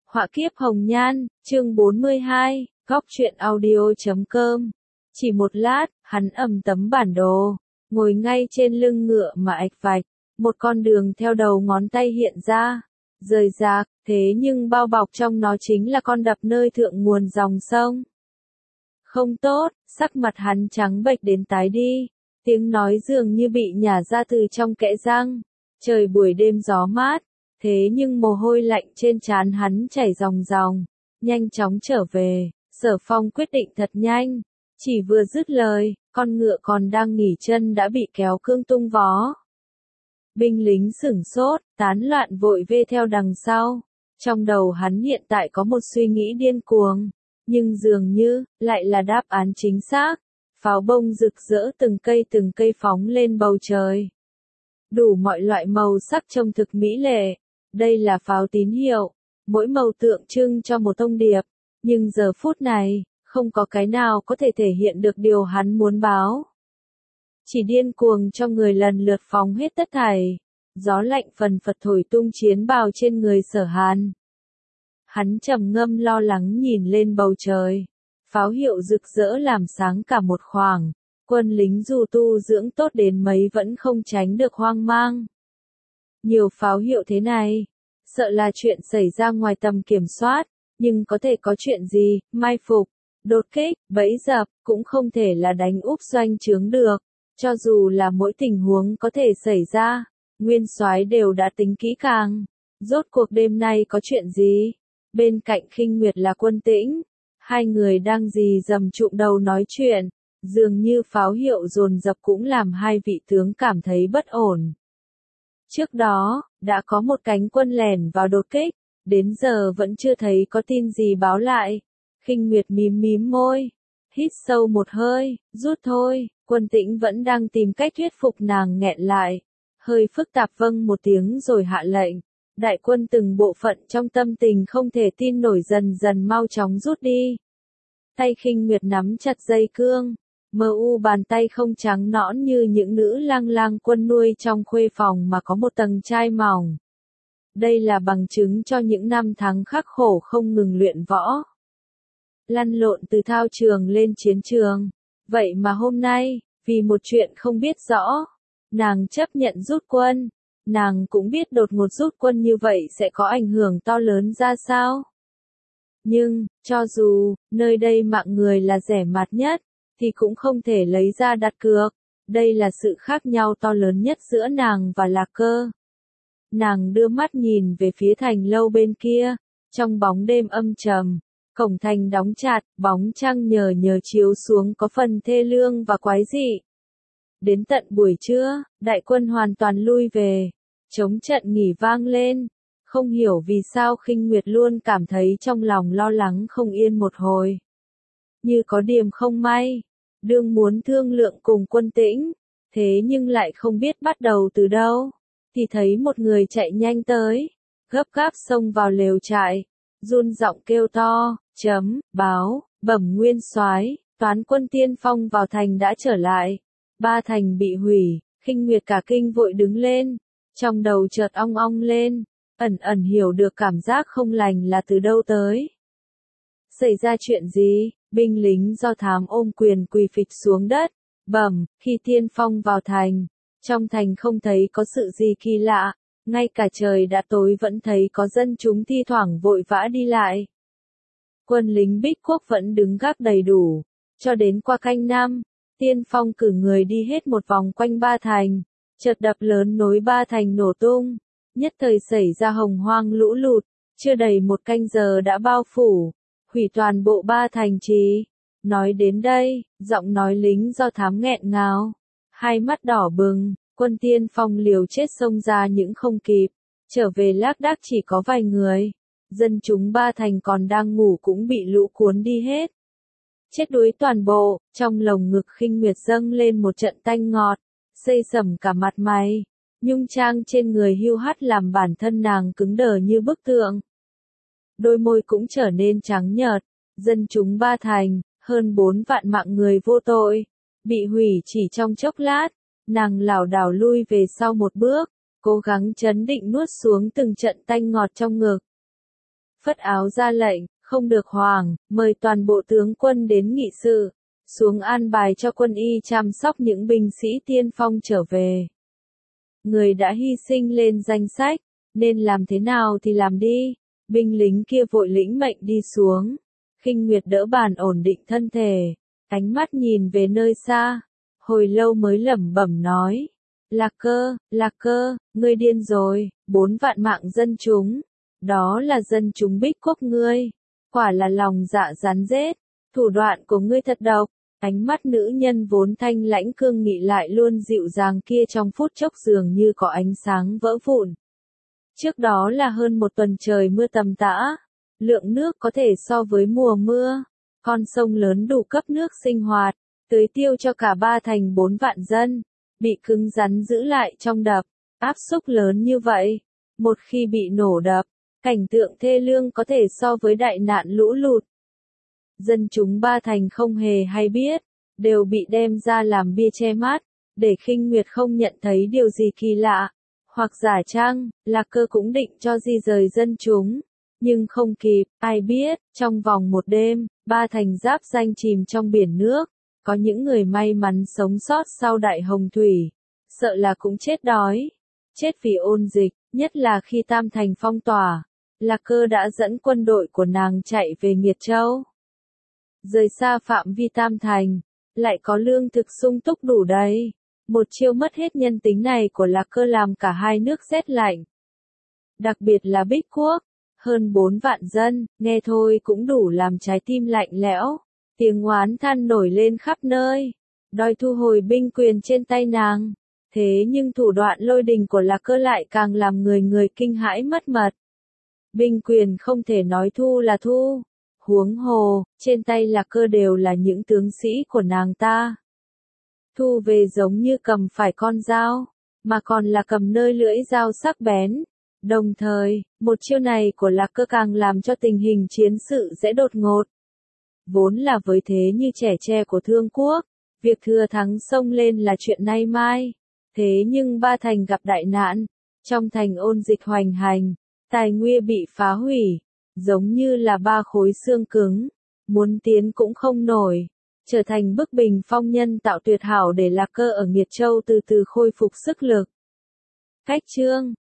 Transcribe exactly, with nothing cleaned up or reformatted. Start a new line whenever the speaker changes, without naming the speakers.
Họa kiếp hồng nhan, chương bốn mươi hai, góc truyện audio chấm com. Chỉ một lát, hắn ầm tấm bản đồ, ngồi ngay trên lưng ngựa mà ạch vạch, một con đường theo đầu ngón tay hiện ra, rời rạc, thế nhưng bao bọc trong nó chính là con đập nơi thượng nguồn dòng sông. Không tốt, sắc mặt hắn trắng bệch đến tái đi, tiếng nói dường như bị nhả ra từ trong kẽ răng, trời buổi đêm gió mát. Thế nhưng mồ hôi lạnh trên trán hắn chảy ròng ròng, nhanh chóng trở về, Sở Phong quyết định thật nhanh, chỉ vừa dứt lời, con ngựa còn đang nghỉ chân đã bị kéo cương tung vó. Binh lính sửng sốt, tán loạn vội vê theo đằng sau, trong đầu hắn hiện tại có một suy nghĩ điên cuồng, nhưng dường như, lại là đáp án chính xác, pháo bông rực rỡ từng cây từng cây phóng lên bầu trời. Đủ mọi loại màu sắc trông thực mỹ lệ. Đây là pháo tín hiệu, mỗi màu tượng trưng cho một thông điệp, nhưng giờ phút này, không có cái nào có thể thể hiện được điều hắn muốn báo. Chỉ điên cuồng cho người lần lượt phóng hết tất thảy, gió lạnh phần phật thổi tung chiến bào trên người Sở Hàn. Hắn trầm ngâm lo lắng nhìn lên bầu trời, pháo hiệu rực rỡ làm sáng cả một khoảng, quân lính dù tu dưỡng tốt đến mấy vẫn không tránh được hoang mang. Nhiều pháo hiệu thế này, sợ là chuyện xảy ra ngoài tầm kiểm soát, nhưng có thể có chuyện gì, mai phục, đột kích, bẫy dập, cũng không thể là đánh úp doanh trướng được, cho dù là mỗi tình huống có thể xảy ra, nguyên soái đều đã tính kỹ càng. Rốt cuộc đêm nay có chuyện gì? Bên cạnh Khinh Nguyệt là Quân Tĩnh, hai người đang rì rầm trụm đầu nói chuyện, dường như pháo hiệu dồn dập cũng làm hai vị tướng cảm thấy bất ổn. Trước đó, đã có một cánh quân lẻn vào đột kích, đến giờ vẫn chưa thấy có tin gì báo lại. Khinh Nguyệt mím mím môi, hít sâu một hơi, rút thôi, Quân Tĩnh vẫn đang tìm cách thuyết phục nàng nghẹn lại. Hơi phức tạp vâng một tiếng rồi hạ lệnh, đại quân từng bộ phận trong tâm tình không thể tin nổi dần dần mau chóng rút đi. Tay Khinh Nguyệt nắm chặt dây cương. Mờ u bàn tay không trắng nõn như những nữ lang lang quân nuôi trong khuê phòng mà có một tầng chai mỏng. Đây là bằng chứng cho những năm tháng khắc khổ không ngừng luyện võ. Lăn lộn từ thao trường lên chiến trường. Vậy mà hôm nay, vì một chuyện không biết rõ, nàng chấp nhận rút quân. Nàng cũng biết đột ngột rút quân như vậy sẽ có ảnh hưởng to lớn ra sao. Nhưng, cho dù, nơi đây mạng người là rẻ mạt nhất, thì cũng không thể lấy ra đặt cược. Đây là sự khác nhau to lớn nhất giữa nàng và Lạc Cơ. Nàng đưa mắt nhìn về phía thành lâu bên kia, trong bóng đêm âm trầm, cổng thành đóng chặt, bóng trăng nhờ nhờ chiếu xuống có phần thê lương và quái dị. Đến tận buổi trưa, đại quân hoàn toàn lui về, trống trận nghỉ vang lên, không hiểu vì sao Khinh Nguyệt luôn cảm thấy trong lòng lo lắng không yên một hồi. Như có điểm không may. Đương muốn thương lượng cùng Quân Tĩnh, thế nhưng lại không biết bắt đầu từ đâu, thì thấy một người chạy nhanh tới, gấp gáp xông vào lều trại, run giọng kêu to, chấm, báo, bẩm nguyên soái, toán quân tiên phong vào thành đã trở lại, ba thành bị hủy. Khinh Nguyệt cả kinh vội đứng lên, trong đầu chợt ong ong lên, ẩn ẩn hiểu được cảm giác không lành là từ đâu tới. Xảy ra chuyện gì? Binh lính do thám ôm quyền quỳ phịch xuống đất, bẩm, khi tiên phong vào thành, trong thành không thấy có sự gì kỳ lạ, ngay cả trời đã tối vẫn thấy có dân chúng thi thoảng vội vã đi lại. Quân lính Bích Quốc vẫn đứng gác đầy đủ, cho đến qua canh năm, tiên phong cử người đi hết một vòng quanh ba thành, chợt đập lớn nối ba thành nổ tung, nhất thời xảy ra hồng hoang lũ lụt, chưa đầy một canh giờ đã bao phủ. Hủy toàn bộ ba thành trì. Nói đến đây, giọng nói lính do thám nghẹn ngào, hai mắt đỏ bừng, quân tiên phong liều chết xông ra những không kịp, trở về lác đác chỉ có vài người, dân chúng ba thành còn đang ngủ cũng bị lũ cuốn đi hết. Chết đuối toàn bộ, trong lồng ngực Khinh Nguyệt dâng lên một trận tanh ngọt, xây sẩm cả mặt mày, nhung trang trên người hiu hắt làm bản thân nàng cứng đờ như bức tượng. Đôi môi cũng trở nên trắng nhợt, dân chúng ba thành, hơn bốn vạn mạng người vô tội, bị hủy chỉ trong chốc lát, nàng lảo đảo lui về sau một bước, cố gắng trấn định nuốt xuống từng trận tanh ngọt trong ngực. phất áo ra lệnh, không được hoảng, mời toàn bộ tướng quân đến nghị sự, xuống an bài cho quân y chăm sóc những binh sĩ tiên phong trở về. Người đã hy sinh lên danh sách, nên làm thế nào thì làm đi. Binh lính kia vội lĩnh mệnh đi xuống. Khinh Nguyệt đỡ bàn ổn định thân thể, ánh mắt nhìn về nơi xa, hồi lâu mới lẩm bẩm nói. Lạc Cơ, Lạc Cơ, ngươi điên rồi, bốn vạn mạng dân chúng. Đó là dân chúng Bích Quốc ngươi. Quả là lòng dạ rắn rết, thủ đoạn của ngươi thật độc. Ánh mắt nữ nhân vốn thanh lãnh cương nghị lại luôn dịu dàng kia trong phút chốc dường như có ánh sáng vỡ vụn. Trước đó là hơn một tuần trời mưa tầm tã, lượng nước có thể so với mùa mưa, con sông lớn đủ cấp nước sinh hoạt, tưới tiêu cho cả ba thành bốn vạn dân, bị cứng rắn giữ lại trong đập, áp xúc lớn như vậy, một khi bị nổ đập, cảnh tượng thê lương có thể so với đại nạn lũ lụt. Dân chúng ba thành không hề hay biết, đều bị đem ra làm bia che mắt, để Khinh Nguyệt không nhận thấy điều gì kỳ lạ. Hoặc giả chăng, Lạc Cơ cũng định cho di rời dân chúng, nhưng không kịp, ai biết, trong vòng một đêm, ba thành giáp danh chìm trong biển nước, có những người may mắn sống sót sau đại hồng thủy, sợ là cũng chết đói, chết vì ôn dịch, nhất là khi Tam Thành phong tỏa, Lạc Cơ đã dẫn quân đội của nàng chạy về Nghiệt Châu. Rời xa phạm vi Tam Thành, lại có lương thực sung túc đủ đầy. Một chiêu mất hết nhân tính này của Lạc Cơ làm cả hai nước rét lạnh. Đặc biệt là Bích Quốc, hơn bốn vạn dân, nghe thôi cũng đủ làm trái tim lạnh lẽo. Tiếng oán than nổi lên khắp nơi, đòi thu hồi binh quyền trên tay nàng. Thế nhưng thủ đoạn lôi đình của Lạc Cơ lại càng làm người người kinh hãi mất mật. Binh quyền không thể nói thu là thu. Huống hồ, trên tay Lạc Cơ đều là những tướng sĩ của nàng ta. Thu về giống như cầm phải con dao, mà còn là cầm nơi lưỡi dao sắc bén. Đồng thời, một chiêu này của Lạc Cơ càng làm cho tình hình chiến sự dễ đột ngột. Vốn là với thế như trẻ tre của Thương Quốc, việc thừa thắng xông lên là chuyện nay mai. Thế nhưng ba thành gặp đại nạn, trong thành ôn dịch hoành hành, tài nguyên bị phá hủy, giống như là ba khối xương cứng, muốn tiến cũng không nổi. Trở thành bức bình phong nhân tạo tuyệt hảo để Lạc Cơ ở Nghiệt Châu từ từ khôi phục sức lực. Cách chương